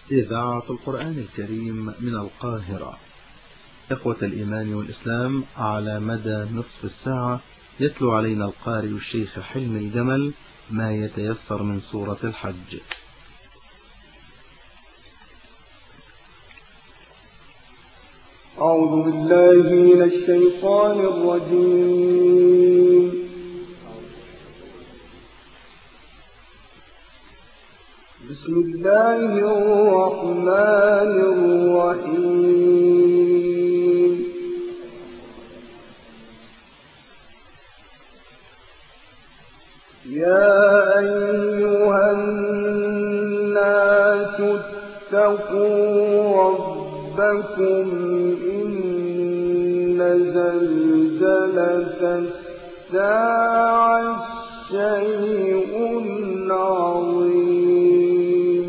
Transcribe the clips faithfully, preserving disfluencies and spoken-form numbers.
إذاعة القرآن الكريم من القاهرة. إخوة الإيمان والإسلام، على مدى نصف الساعة يتلو علينا القارئ الشيخ حلمي الجمل ما يتيسر من سورة الحج. أعوذ بالله من الشيطان الرجيم. بسم الله الرحمن الرحيم. يا أيها الناس اتقوا ربكم إن زلزلة الساعة شيء عظيم.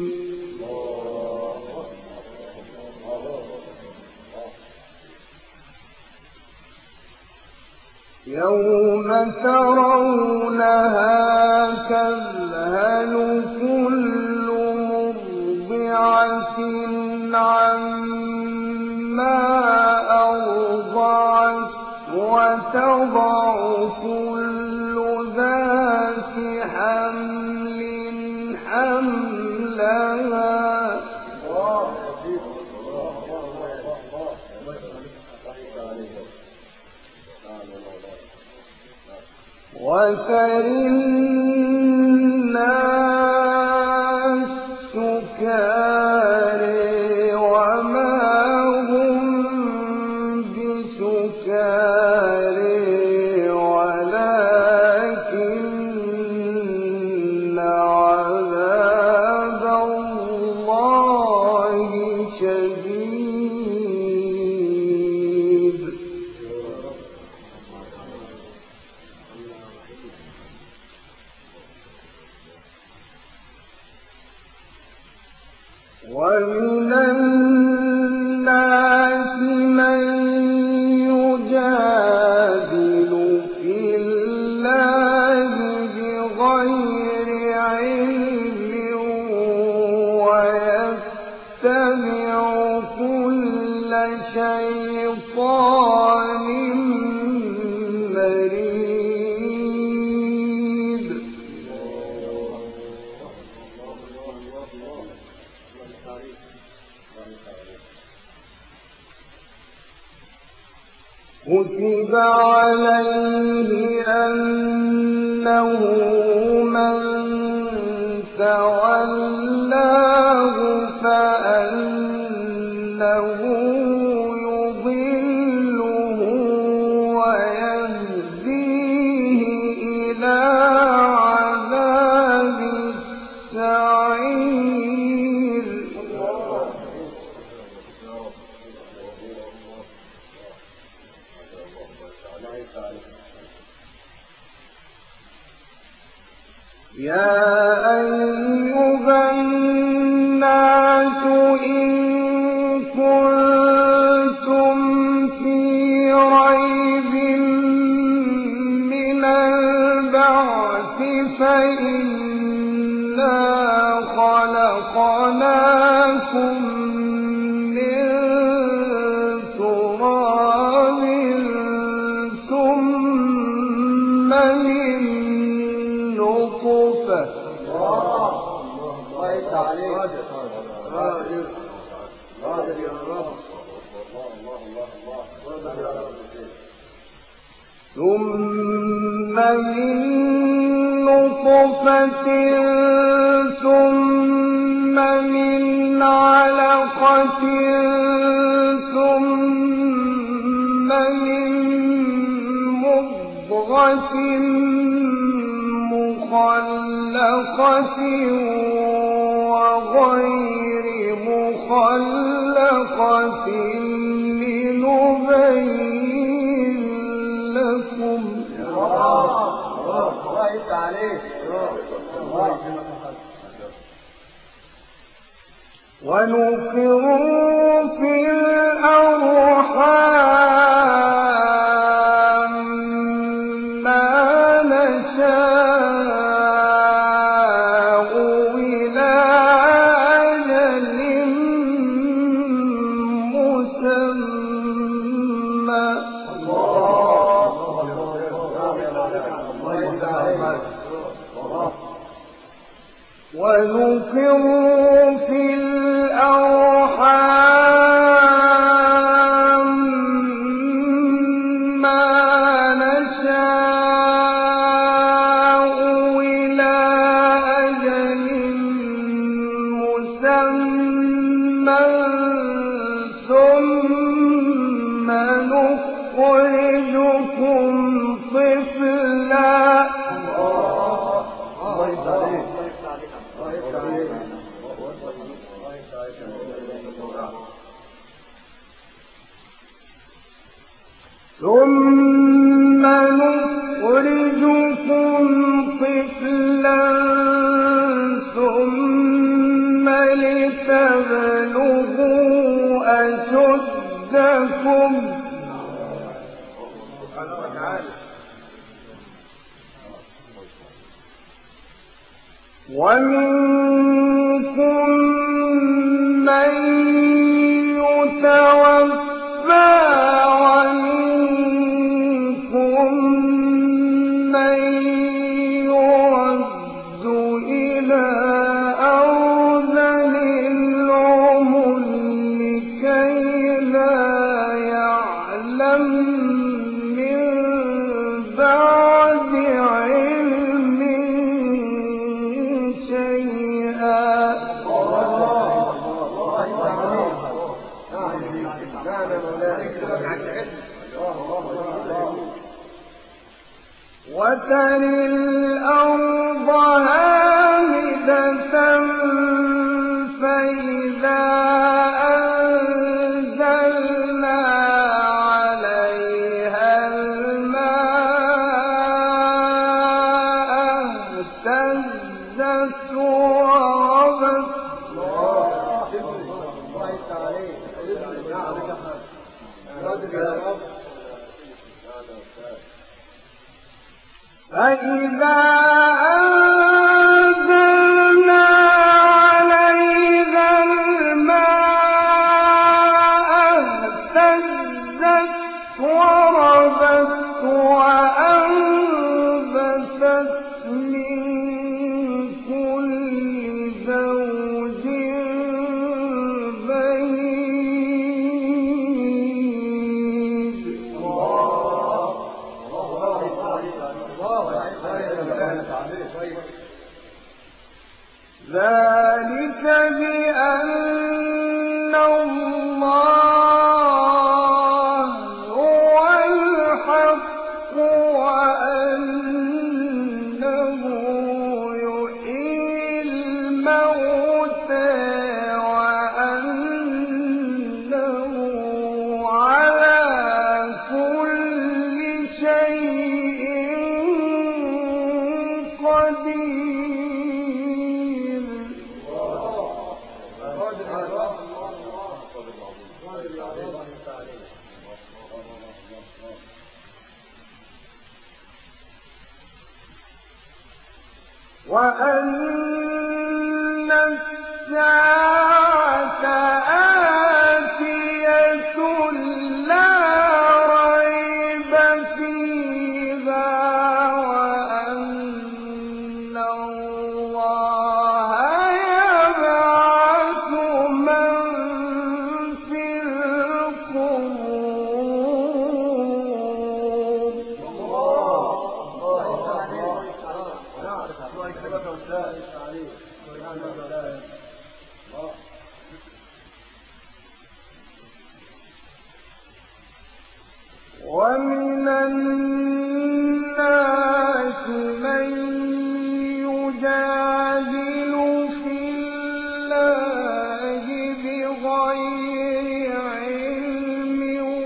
يوم ترونها تذهل كل مرضعة عما أرضعت وتضع كل ذات حمل حملها وترى الناس سكارى وما هم بسكارى ولكن عذاب الله شديد. ومن الناس من يجادل في الله بغير علم ويتبع كل شيطان مريد. كتب عليه أنه من تولاه فأنه يضله ويهديه إلى عذاب السعير. يا أيها الناس إن كنتم في ريب من البعث فإنا خلقناكم من تراب ثم من نطفة ثم من نطفة ثم من علقة ثم من مضغة مخلقة وغير مخلقة لنبين لكم. ونقر في الأرحام ما نشاء إلى أجل مسمى ثم نخرجكم طفلا ثم نخرجكم طفلا ثم لتبلغوا أشدكم ومنكم من يتوفى ومنكم من يرد إلى أرذل العمر لكي لا يعلم من بعد علم شيئا. وترى الأرض هامدة فإذا أنزلنا عليها الماء اهتزت وربت فإذا أنزلنا عليها الماء اهتزت وربت وأنبتت من كل زوج بهيج. ذلك بأن الله هو الحق وأنه يحيي الموتى وأنه على كل شيء قدير. وأن الساعة آتية لا ريب فيها وأن الله يبعث من في القبور. ومن الناس من يجادل في الله بغير علم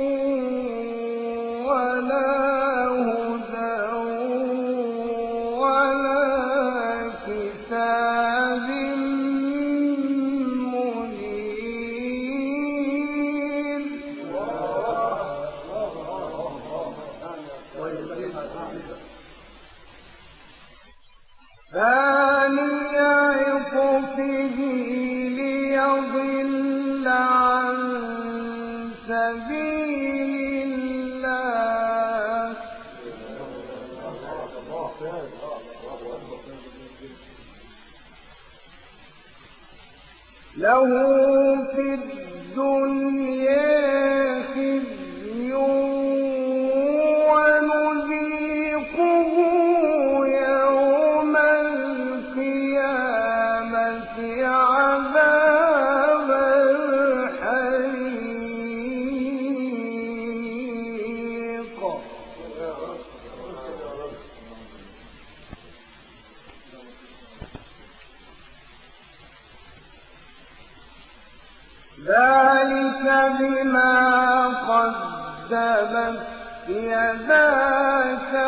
ولا هدى ولا كتاب منير. ثاني عطفه ليضل عن سبيل الله له في الدنيا خزي ونذيقه يوم القيامة عذاب ذلك بما قدمت يداك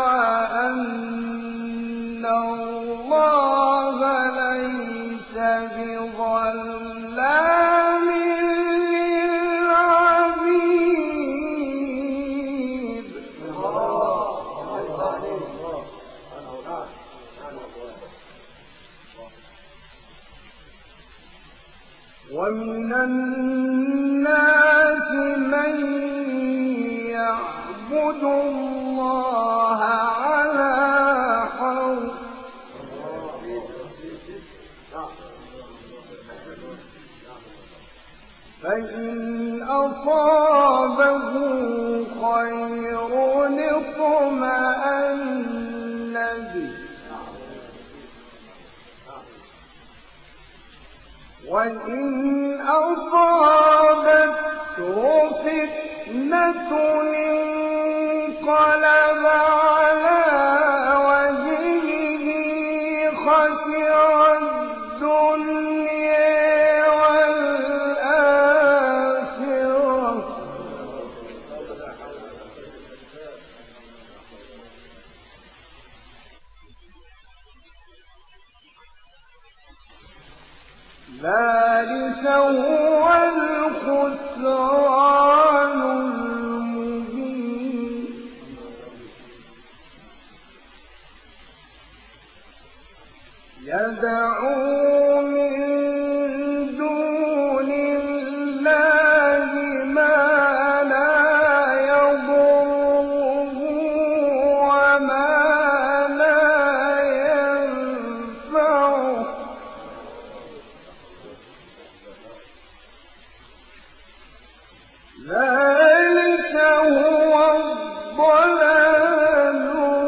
وأن الله ليس بظلام للعبيد. ومن الناس من يعبد الله على حرف فإن أصابه خير اطمأن به وإن أصابته فتنة انقلب على وجهه خسر الدنيا والآخرة ذلك هو الخسران المبين. يدعو من دون الله ما لا يضره وما لا ينفعه ذلك هو الضلال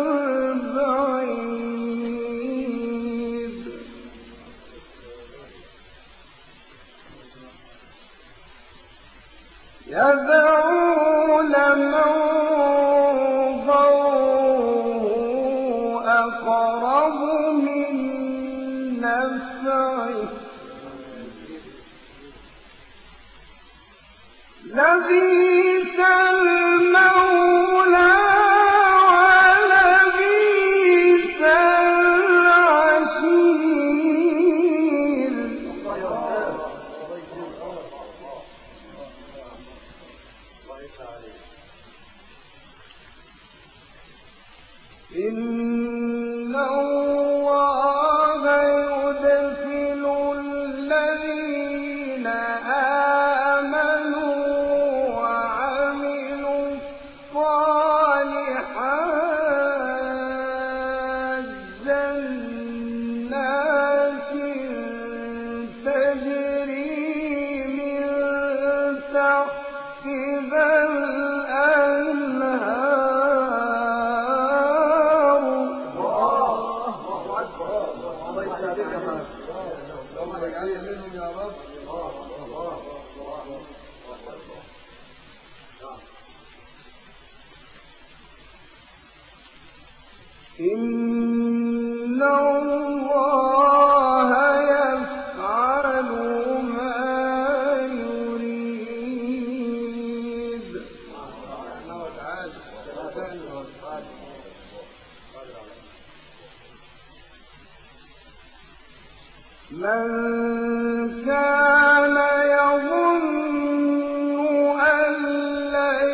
البعيد. يدعو لمن ضره أقرب من نفعه لبئس المولى ولبئس العشير. إن الله يدخل الذين آمنوا وعملوا الصالحات جنات تجري من تحتها الأنهار. إن الله يفعل ما يريد. من كان يظن أن لن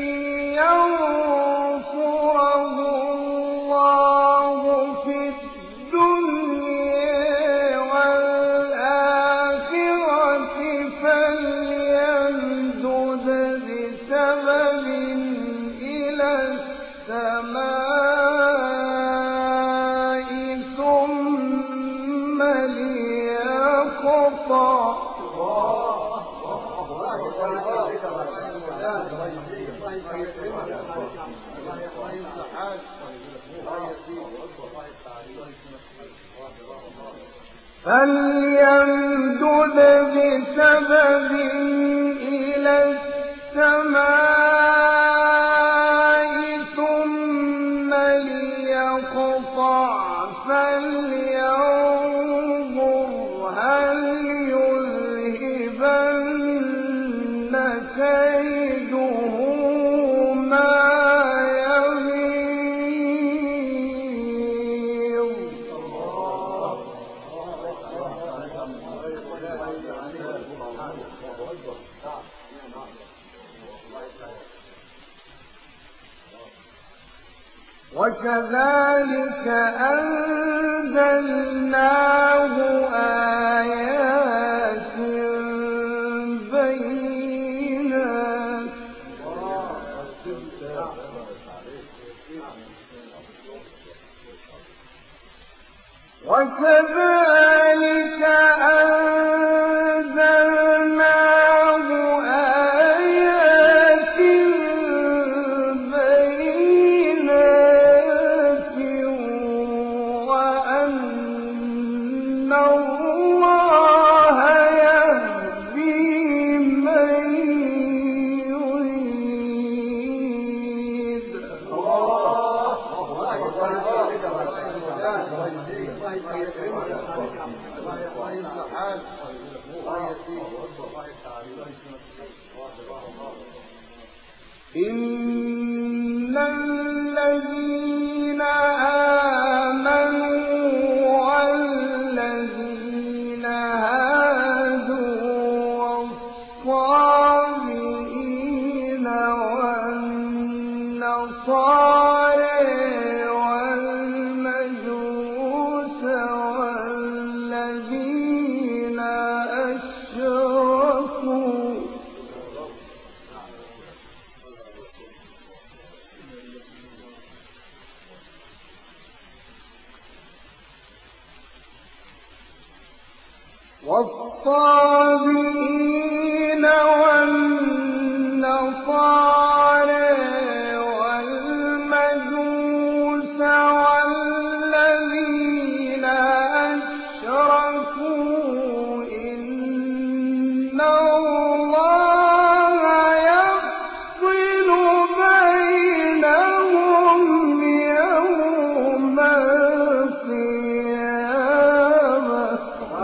ينصره الله في الدنيا والآخرة فليمدد بسبب إلى السماء ثم ليقطع فليمدد بسبب إلى السماء ثم ليقطع فلينظر هل يذهبن ينسفن كيده ما يغيظ وكذلك أنزلناه آيات بينات وكذلك أنزلناه آيات بينات وأن الله يهدي من يريد إن الذين آمنوا والذين هادوا والصابئين والنصارى والمجوس والذين أشركوا والصابئين والنصارى والمجوس والذين أشركوا إن الله يفصل بينهم يوم القيامة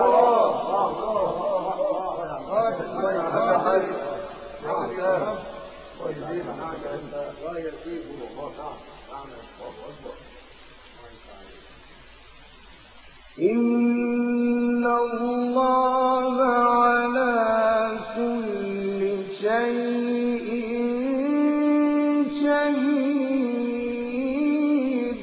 إن الله على كل شيء شهيد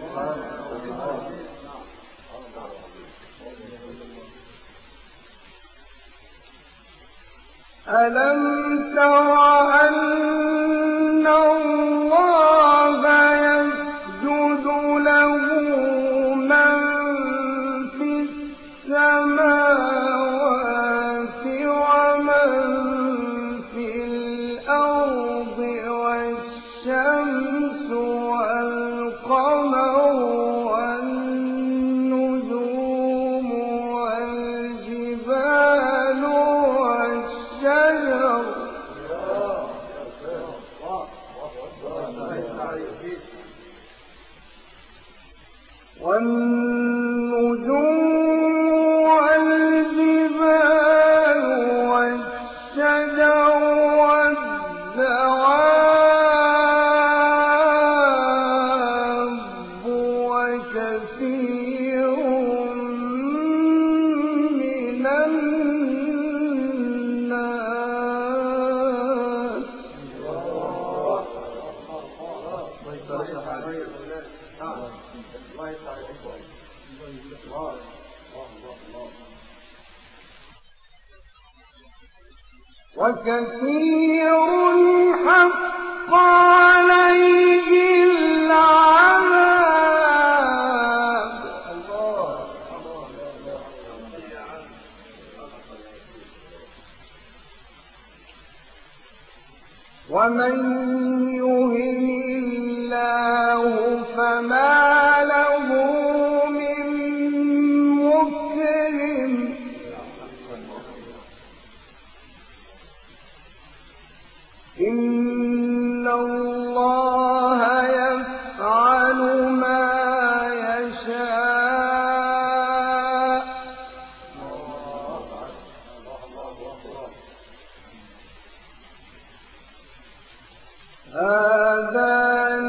ألم تر أن الله يسجد له من في السماوات ومن في الأرض والشمس والقمر والنجوم والجبال والشجر والنجوم والجبال والشجر والدواب وكثير من الناس وكثير حق عليه العذاب ومن يهن الله فما له من مكرم إن الله يفعل ما يشاء هذان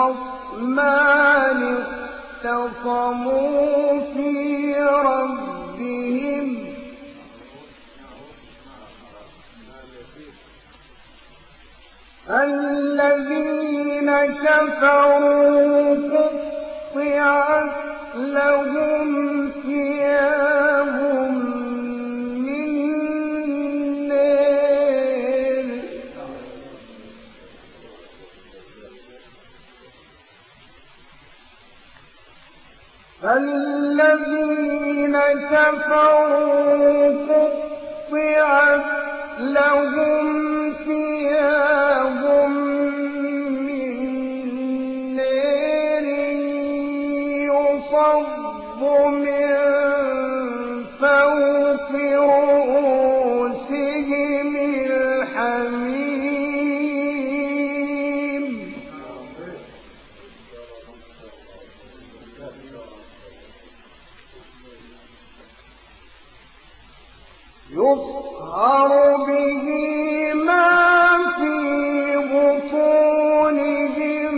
خصمان اختصموا في ربهم الذين كفروا قطعت لهم ثياب من نار الذين كفروا قطعت لهم ثياب من نار يصب من فوق رؤوسهم الحميم يصهر به ما في بطونهم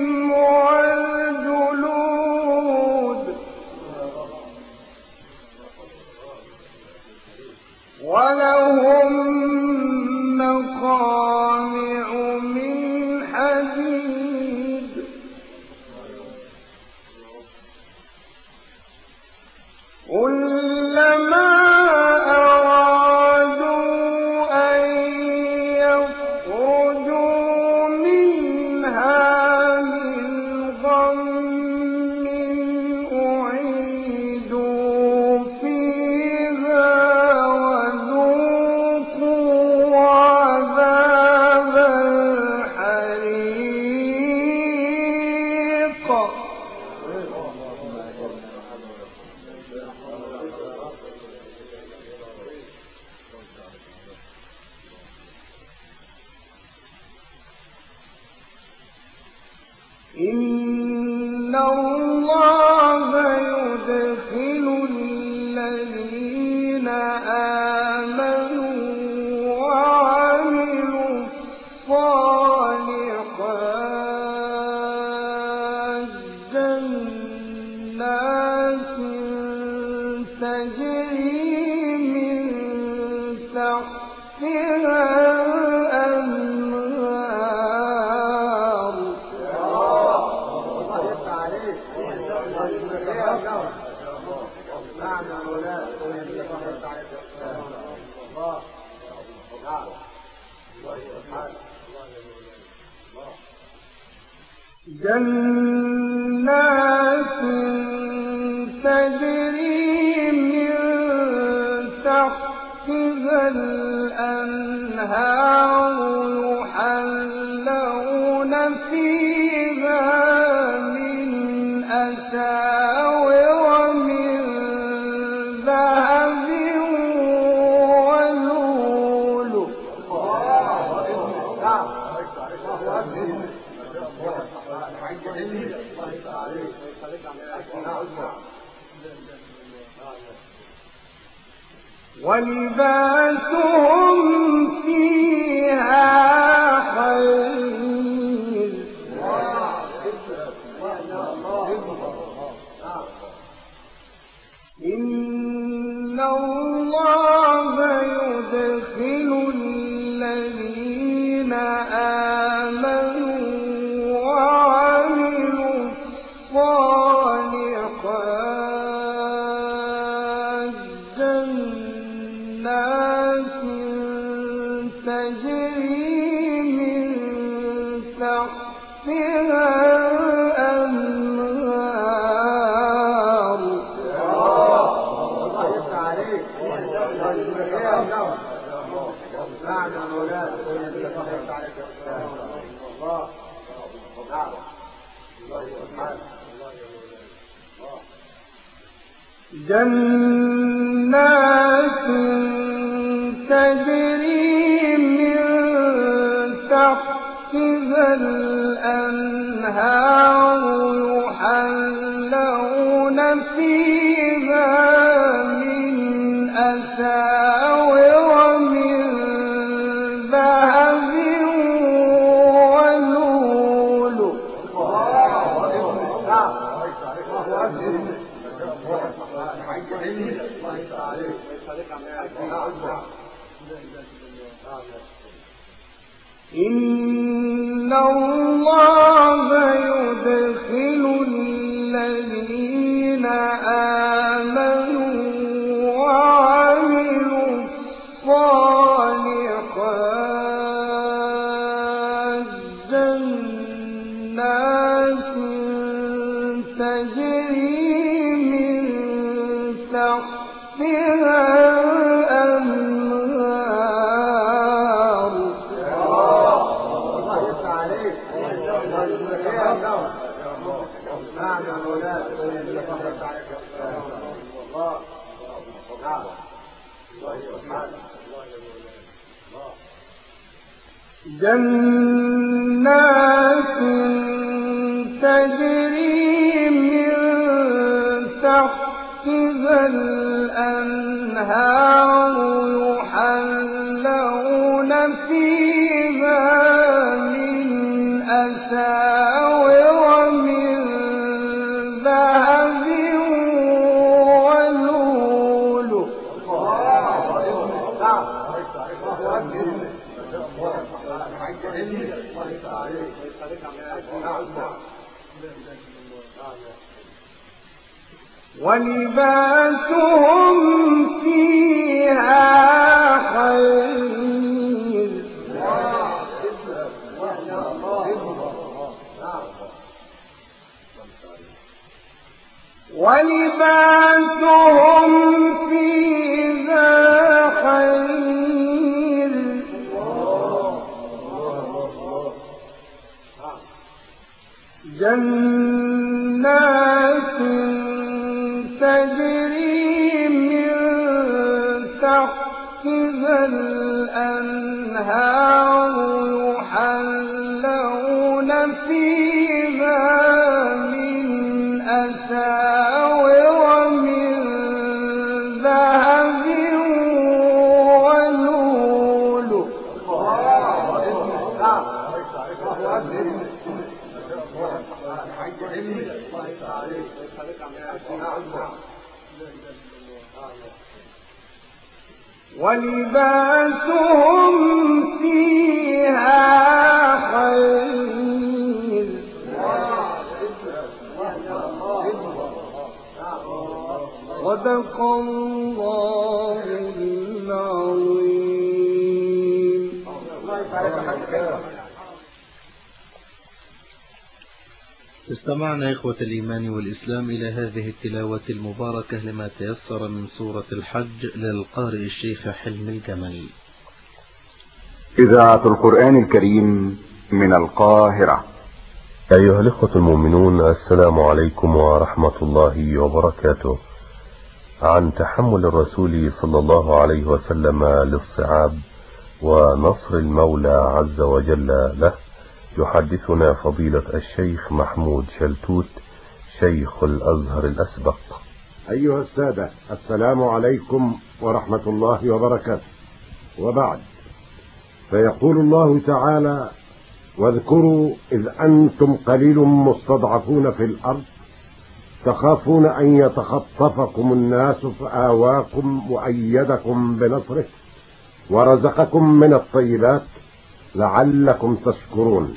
والجلود ولهم مقامع من حديد كلما إن الله يدخل الذين آمنوا وعملوا الصالحات جنات تجري من تحتها جنات تجري من تحتها الأنهار يحلون فيها من أساور من ذهب ولؤلؤ ولباسهم فيها خير إن الله يدخل الذين آمنوا وعملوا الصالحات جنات تجري من تحتها الأنهار جنات تجري من تحتها الأنهار يحلون فيها من أساور من ذهب ولؤلؤ إن الله يدخل الذين آمنوا وعملوا الصالحات جنات تجري من تحتها الأنهار جنات تجري من تحتها الأنهار يحلون فيها من أساور من ذهب ولؤلؤ ولباسهم فيها خير ولباسهم فيها خير جنات تجري من تحتها الأنهار يحلون فيها من أساور من ذهب ولؤلؤ ولباسهم فيها خير صدق الله العظيم. استمعنا إخوة الإيمان والإسلام إلى هذه التلاوة المباركة لما تيسر من سورة الحج للقارئ الشيخ حلمي الجمل. إذاعة القرآن الكريم من القاهرة. أيها الإخوة المؤمنون، السلام عليكم ورحمة الله وبركاته. عن تحمل الرسول صلى الله عليه وسلم للصعاب ونصر المولى عز وجل له يحدثنا فضيلة الشيخ محمود شلتوت شيخ الأزهر الأسبق. أيها السادة، السلام عليكم ورحمة الله وبركاته. وبعد، فيقول الله تعالى: واذكروا إذ أنتم قليل مستضعفون في الأرض تخافون أن يتخطفكم الناس فآواكم وأيدكم بنصره ورزقكم من الطيبات لعلكم تشكرون.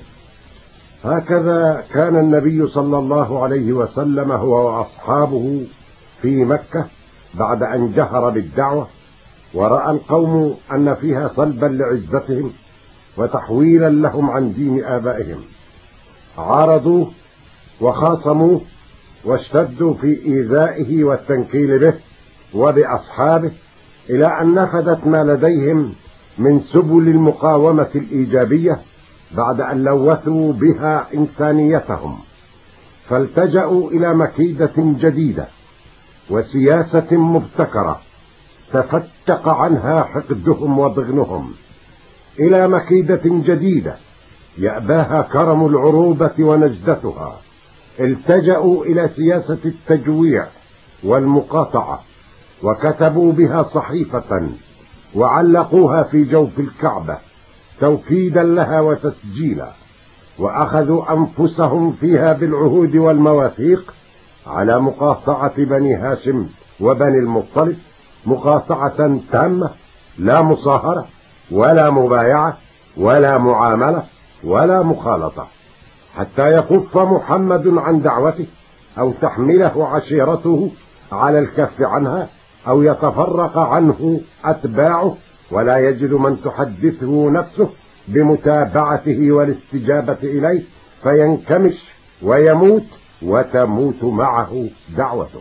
هكذا كان النبي صلى الله عليه وسلم هو وأصحابه في مكة بعد أن جهر بالدعوة ورأى القوم أن فيها صلبا لعزتهم وتحويلا لهم عن دين آبائهم، عارضوه وخاصموه واشتدوا في إيذائه والتنكيل به وبأصحابه إلى أن نفدت ما لديهم من سبل المقاومة الإيجابية بعد أن لوثوا بها إنسانيتهم، فالتجأوا إلى مكيدة جديدة وسياسة مبتكرة تفتق عنها حقدهم وضغنهم، إلى مكيدة جديدة يأباها كرم العروبة ونجدتها. التجأوا إلى سياسة التجويع والمقاطعة وكتبوا بها صحيفة وعلقوها في جوف الكعبة توكيدا لها وتسجيلا، وأخذوا أنفسهم فيها بالعهود والمواثيق على مقاطعة بني هاشم وبني المطلب، مقاطعة تامة لا مصاهرة، ولا مبايعة ولا معاملة ولا مخالطة، حتى يكف محمد عن دعوته أو تحمله عشيرته على الكف عنها أو يتفرق عنه أتباعه، ولا يجد من تحدثه نفسه بمتابعته والاستجابة إليه، فينكمش ويموت وتموت معه دعوته.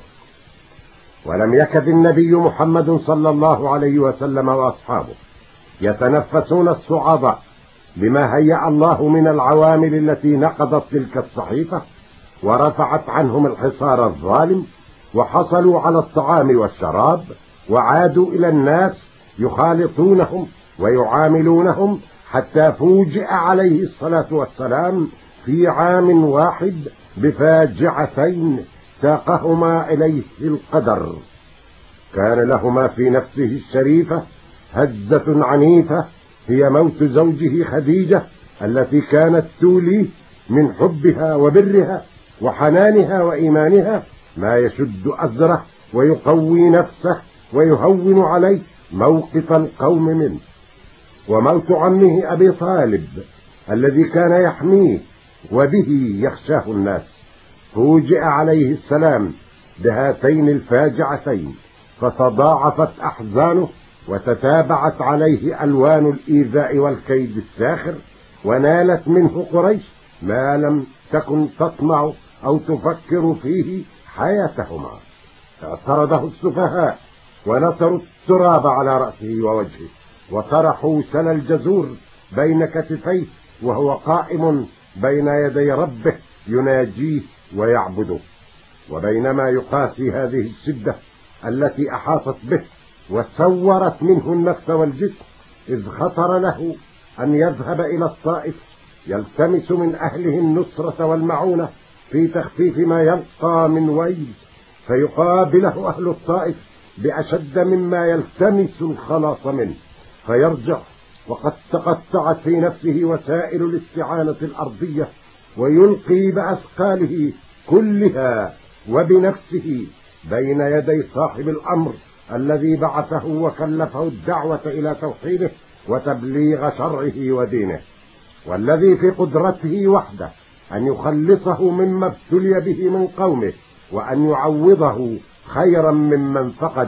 ولم يكد النبي محمد صلى الله عليه وسلم وأصحابه يتنفسون الصعداء بما هيأ الله من العوامل التي نقضت تلك الصحيفة ورفعت عنهم الحصار الظالم، وحصلوا على الطعام والشراب، وعادوا إلى الناس يخالطونهم ويعاملونهم، حتى فوجئ عليه الصلاة والسلام في عام واحد بفاجعتين ساقهما إليه القدر. كان لهما في نفسه الشريفة هزة عنيفة، هي موت زوجه خديجة التي كانت توليه من حبها وبرها وحنانها وإيمانها ما يشد أزره ويقوي نفسه ويهون عليه موقف القوم منه. وموت عمه أبي طالب الذي كان يحميه وبه يخشاه الناس. فوجئ عليه السلام بهاتين الفاجعتين، فتضاعفت أحزانه وتتابعت عليه ألوان الإيذاء والكيد الساخر، ونالت منه قريش ما لم تكن تطمع أو تفكر فيه حياتهما. اعترضه السفهاء ونثروا التراب على رأسه ووجهه، وطرحوا سل الجزور بين كتفيه وهو قائم بين يدي ربه يناجيه ويعبده. وبينما يقاسي هذه الشدة التي أحاطت به وسورت منه النفس والجسم، إذ خطر له أن يذهب إلى الطائف يلتمس من أهله النصرة والمعونة في تخفيف ما يلقى من ويل، فيقابله أهل الطائف بأشد مما يلتمس الخلاص منه، فيرجع وقد تقطعت في نفسه وسائل الاستعانة الأرضية، ويلقي بأثقاله كلها وبنفسه بين يدي صاحب الأمر الذي بعثه وكلفه الدعوة إلى توحيده وتبليغ شرعه ودينه، والذي في قدرته وحده أن يخلصه مما ابتلي به من قومه، وأن يعوضه خيرا ممن فقد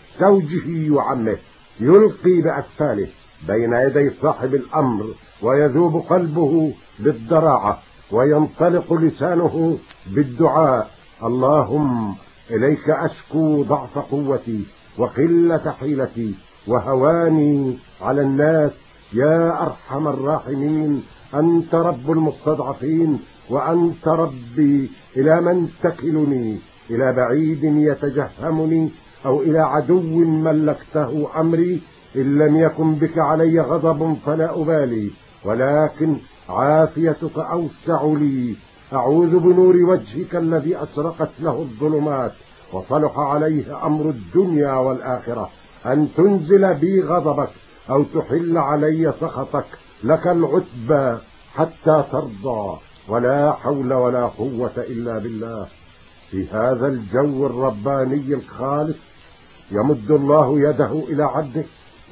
زوجه وعمه. يلقي بأسفاله بين يدي صاحب الأمر، ويذوب قلبه بالضراعة، وينطلق لسانه بالدعاء: اللهم إليك أشكو ضعف قوتي وقلة حيلتي وهواني على الناس، يا أرحم الراحمين، أنت رب المستضعفين، وأنت ربي، إلى من تكلني؟ إلى بعيد يتجهمني أو إلى عدو ملكته أمري؟ إن لم يكن بك علي غضب فلا أبالي، ولكن عافيتك أوسع لي. أعوذ بنور وجهك الذي أشرقت له الظلمات وصلح عليه أمر الدنيا والآخرة أن تنزل بي غضبك أو تحل علي سخطك، لك العتبى حتى ترضى، ولا حول ولا قوة إلا بالله. في هذا الجو الرباني الخالص يمد الله يده إلى عبده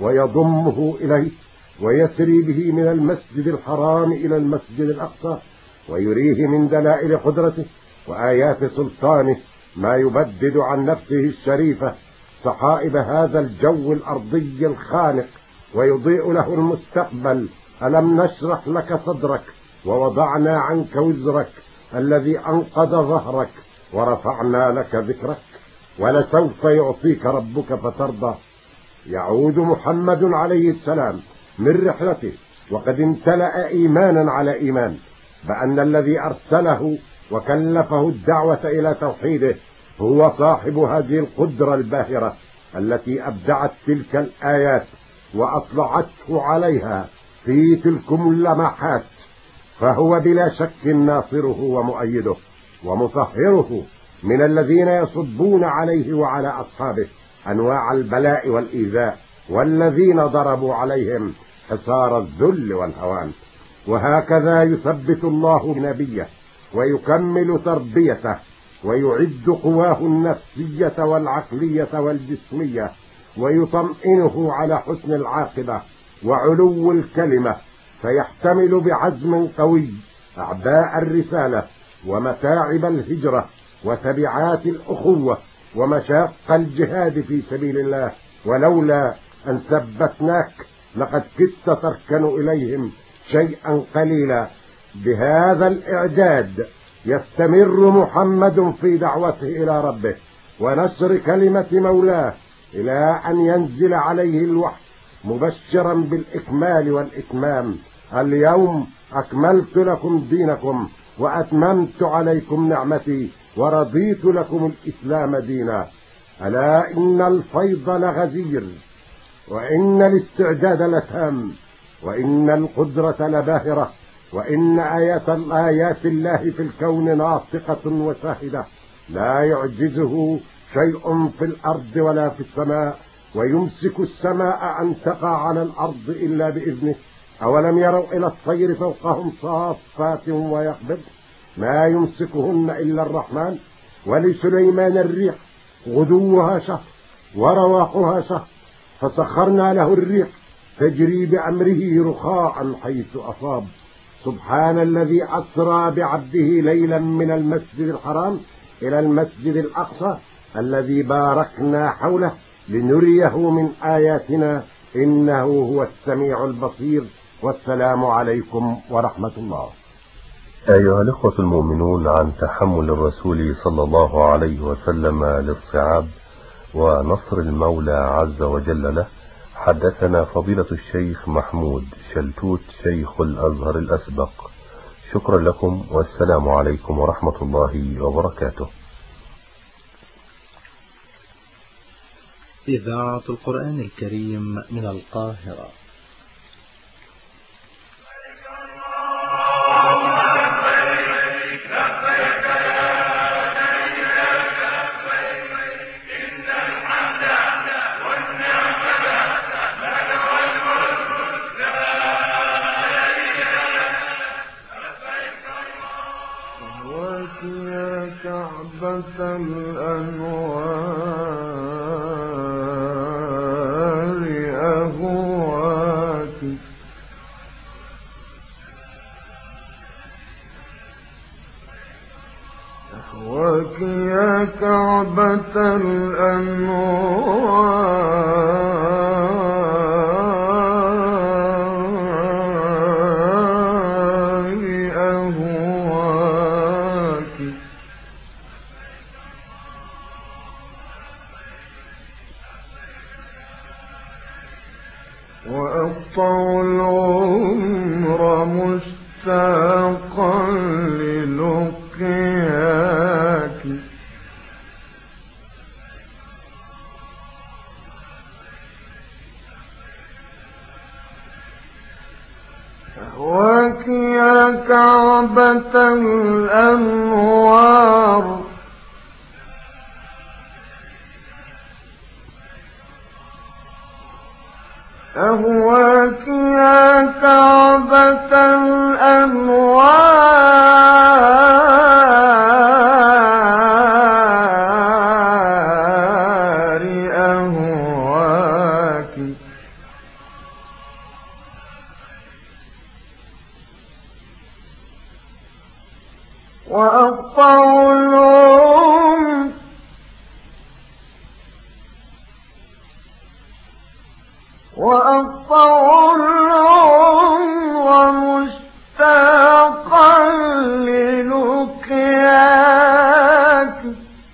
ويضمه إليه، ويسري به من المسجد الحرام إلى المسجد الأقصى، ويريه من دلائل قدرته وآيات سلطانه ما يبدد عن نفسه الشريفة صحائب هذا الجو الأرضي الخانق، ويضيء له المستقبل. ألم نشرح لك صدرك ووضعنا عنك وزرك الذي أنقض ظهرك ورفعنا لك ذكرك، ولسوف يعطيك ربك فترضى. يعود محمد عليه السلام من رحلته وقد امتلأ إيمانا على إيمان بأن الذي أرسله وكلفه الدعوة إلى توحيده هو صاحب هذه القدرة الباهرة التي أبدعت تلك الآيات وأطلعته عليها في تلكم اللمحات، فهو بلا شك ناصره ومؤيده ومطهره من الذين يصبون عليه وعلى أصحابه أنواع البلاء والإيذاء، والذين ضربوا عليهم حصار الذل والهوان. وهكذا يثبت الله نبيه ويكمل تربيته ويعد قواه النفسية والعقلية والجسمية، ويطمئنه على حسن العاقبة وعلو الكلمة، فيحتمل بعزم قوي أعباء الرسالة ومتاعب الهجرة وتبعات الأخوة ومشاق الجهاد في سبيل الله. ولولا أن ثبتناك لقد كدت تركن إليهم شيئا قليلا. بهذا الإعداد يستمر محمد في دعوته إلى ربه ونشر كلمة مولاه إلى أن ينزل عليه الوحي مبشرا بالإكمال والإتمام. اليوم أكملت لكم دينكم وأتممت عليكم نعمتي ورضيت لكم الإسلام دينا. ألا إن الفيض لغزير، وإن الاستعداد لتام، وإن القدرة لباهرة، وإن آيات الآيات الله في الكون ناطقة وشاهدة، لا يعجزه شيء في الأرض ولا في السماء، ويمسك السماء أن تقع على الأرض إلا بإذنه. أولم يروا إلى الطير فوقهم صافات ويقبض ما يمسكهن إلا الرحمن. ولسليمان الريح غدوها شهر ورواحها شهر، فسخرنا له الريح تجري بأمره رخاء حيث أصاب. سبحان الذي أسرى بعبده ليلا من المسجد الحرام إلى المسجد الأقصى الذي باركنا حوله لنريه من آياتنا إنه هو السميع البصير. والسلام عليكم ورحمة الله. أيها الإخوة المؤمنون، عن تحمل الرسول صلى الله عليه وسلم للصعاب ونصر المولى عز وجل له حدثنا فضيلة الشيخ محمود شلتوت شيخ الأزهر الأسبق. شكرا لكم، والسلام عليكم ورحمة الله وبركاته. إذاعة القرآن الكريم من القاهرة. وأقطع العمر مشتاقا للقياك، أهواك يا كعبة الأنوار، أهواك يا كعبة الأنوار، أهواك وأقطع العمر وأقطع العمر مشتاقا للقياك،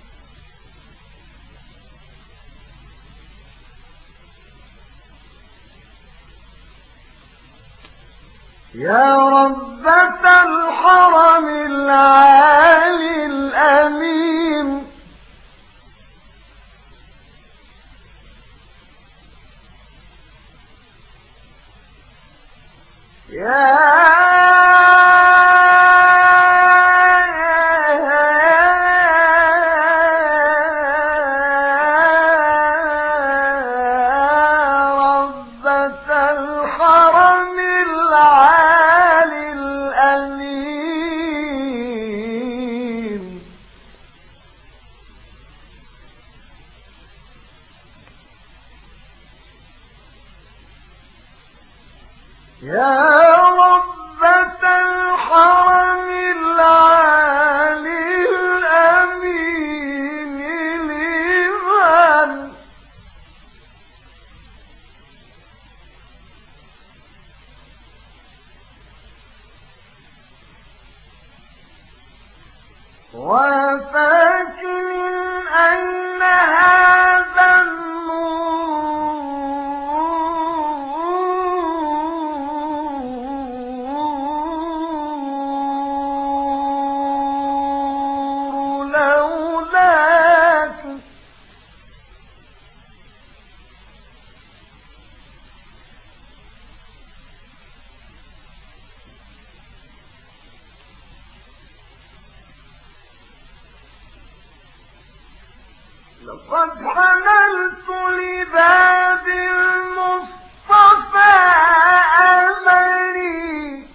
يا ربة الحرم العالي الأمين، يا ربة الحرم العالي الأمين، يا ربة الحرم العالي الأمين لمن وفاك أين هذا النور لولاك لقد حملت لباب المصطفى أملي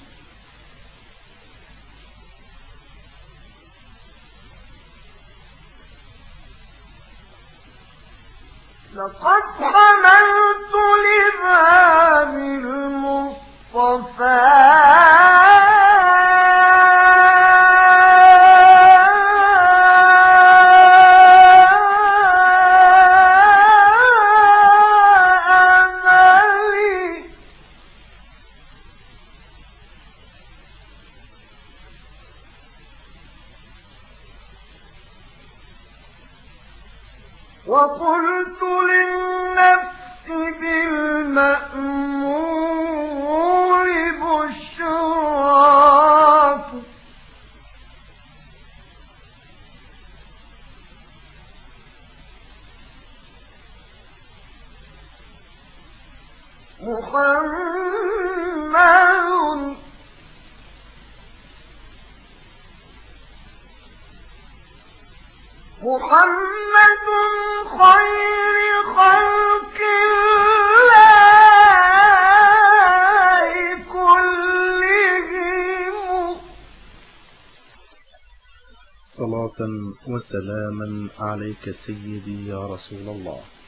لقد حملت لباب المصطفى وقلت للنفس بالمأمور بشراك محمد محمد خير خلق الله كلهم صلاة وسلاما عليك سيدي يا رسول الله.